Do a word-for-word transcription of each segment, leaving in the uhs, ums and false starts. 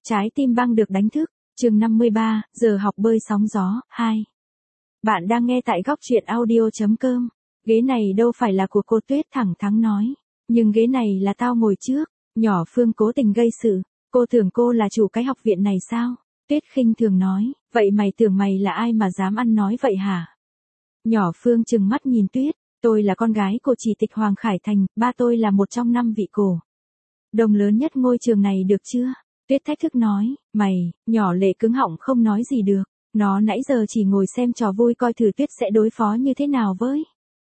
Trái tim băng được đánh thức, chương năm mươi ba, giờ học bơi sóng gió, hai. Bạn đang nghe tại góc truyện audio.com. Ghế này đâu phải là của cô Tuyết, thẳng thắn nói. Nhưng ghế này là tao ngồi trước. Nhỏ Phương cố tình gây sự. Cô tưởng cô là chủ cái học viện này sao? Tuyết khinh thường nói. Vậy mày tưởng mày là ai mà dám ăn nói vậy hả? Nhỏ Phương trừng mắt nhìn Tuyết. Tôi là con gái của chỉ tịch Hoàng Khải Thành, ba tôi là một trong năm vị cổ đồng lớn nhất ngôi trường này được chưa? Tuyết thách thức nói, mày, nhỏ Lệ cứng họng không nói gì được. Nó nãy giờ chỉ ngồi xem trò vui coi thử Tuyết sẽ đối phó như thế nào với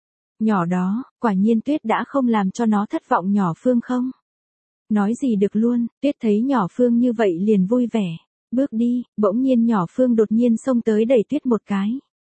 nhỏ đó. Quả nhiên Tuyết đã không làm cho nó thất vọng. Nhỏ Phương không nói gì được luôn. Tuyết thấy nhỏ Phương như vậy liền vui vẻ. Bước đi, bỗng nhiên nhỏ Phương đột nhiên xông tới đẩy Tuyết một cái.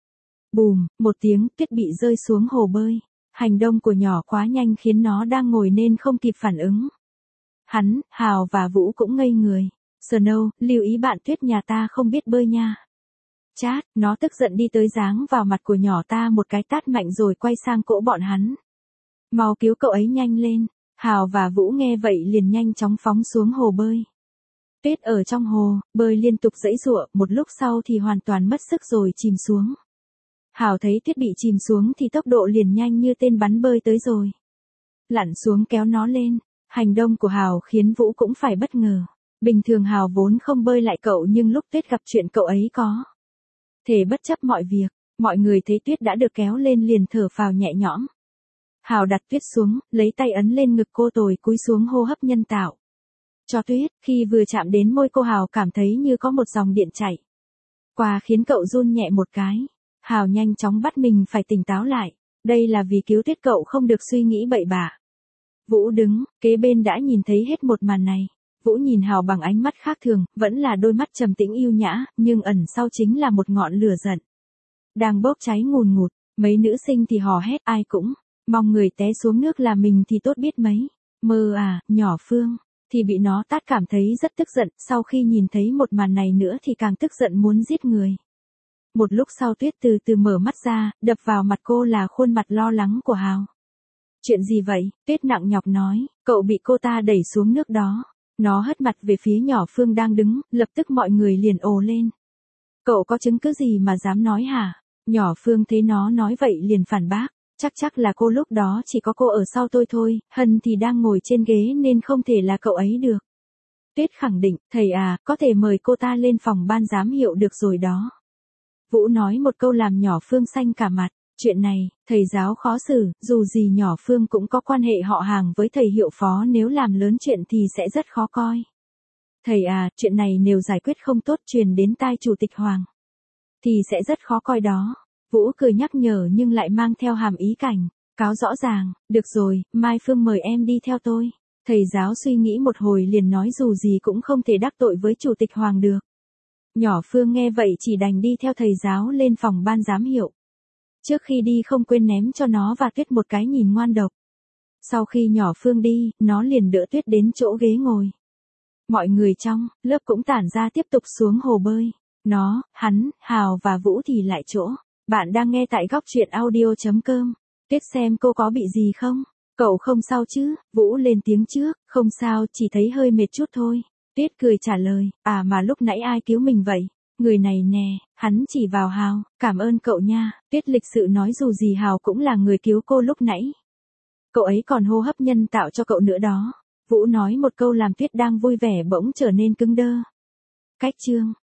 Bùm, một tiếng, Tuyết bị rơi xuống hồ bơi. Hành động của nhỏ quá nhanh khiến nó đang ngồi nên không kịp phản ứng. Hắn, Hào và Vũ cũng ngây người. Snow, lưu ý bạn Tuyết nhà ta không biết bơi nha. Chát, nó tức giận đi tới giáng vào mặt của nhỏ ta một cái tát mạnh rồi quay sang cỗ bọn hắn. Mau cứu cậu ấy nhanh lên. Hào và Vũ nghe vậy liền nhanh chóng phóng xuống hồ bơi. Tuyết ở trong hồ, bơi liên tục giãy giụa, một lúc sau thì hoàn toàn mất sức rồi chìm xuống. Hào thấy Tuyết bị chìm xuống thì tốc độ liền nhanh như tên bắn bơi tới rồi. Lặn xuống kéo nó lên. Hành động của Hào khiến Vũ cũng phải bất ngờ. Bình thường Hào vốn không bơi lại cậu nhưng lúc Tuyết gặp chuyện cậu ấy có thể bất chấp mọi việc. Mọi người thấy Tuyết đã được kéo lên liền thở phào nhẹ nhõm. Hào đặt Tuyết xuống, lấy tay ấn lên ngực cô rồi cúi xuống hô hấp nhân tạo cho Tuyết. Khi vừa chạm đến môi cô Hào cảm thấy như có một dòng điện chảy qua khiến cậu run nhẹ một cái. Hào nhanh chóng bắt mình phải tỉnh táo lại. Đây là vì cứu Tuyết cậu không được suy nghĩ bậy bạ. Vũ đứng kế bên đã nhìn thấy hết một màn này. Vũ nhìn Hào bằng ánh mắt khác thường, vẫn là đôi mắt trầm tĩnh yêu nhã, nhưng ẩn sau chính là một ngọn lửa giận đang bốc cháy ngùn ngụt. Mấy nữ sinh thì hò hét, ai cũng mong người té xuống nước là mình thì tốt biết mấy. Mơ à, nhỏ Phương thì bị nó tát cảm thấy rất tức giận, sau khi nhìn thấy một màn này nữa thì càng tức giận muốn giết người. Một lúc sau Tuyết từ từ mở mắt ra, đập vào mặt cô là khuôn mặt lo lắng của Hào. Chuyện gì vậy? Tuyết nặng nhọc nói, cậu bị cô ta đẩy xuống nước đó. Nó hất mặt về phía nhỏ Phương đang đứng, lập tức mọi người liền ồ lên. Cậu có chứng cứ gì mà dám nói hả? Nhỏ Phương thấy nó nói vậy liền phản bác, chắc chắc là cô lúc đó chỉ có cô ở sau tôi thôi, Hân thì đang ngồi trên ghế nên không thể là cậu ấy được. Tuyết khẳng định, thầy à, có thể mời cô ta lên phòng ban giám hiệu được rồi đó. Vũ nói một câu làm nhỏ Phương xanh cả mặt. Chuyện này, thầy giáo khó xử, dù gì nhỏ Phương cũng có quan hệ họ hàng với thầy hiệu phó, nếu làm lớn chuyện thì sẽ rất khó coi. Thầy à, chuyện này nếu giải quyết không tốt truyền đến tai chủ tịch Hoàng thì sẽ rất khó coi đó. Vũ cười nhắc nhở nhưng lại mang theo hàm ý cảnh cáo rõ ràng. Được rồi, Mai Phương mời em đi theo tôi. Thầy giáo suy nghĩ một hồi liền nói dù gì cũng không thể đắc tội với chủ tịch Hoàng được. Nhỏ Phương nghe vậy chỉ đành đi theo thầy giáo lên phòng ban giám hiệu. Trước khi đi không quên ném cho nó và Tuyết một cái nhìn ngoan độc. Sau khi nhỏ Phương đi, nó liền đỡ Tuyết đến chỗ ghế ngồi. Mọi người trong lớp cũng tản ra tiếp tục xuống hồ bơi. Nó, hắn, Hào và Vũ thì lại chỗ. Bạn đang nghe tại góc truyện audio.com. Tuyết xem cô có bị gì không? Cậu không sao chứ? Vũ lên tiếng trước, không sao, chỉ thấy hơi mệt chút thôi. Tuyết cười trả lời, à mà lúc nãy ai cứu mình vậy? Người này nè, hắn chỉ vào Hào, cảm ơn cậu nha. Tuyết lịch sự nói dù gì Hào cũng là người cứu cô lúc nãy. Cậu ấy còn hô hấp nhân tạo cho cậu nữa đó. Vũ nói một câu làm Tuyết đang vui vẻ bỗng trở nên cứng đơ. Cách chương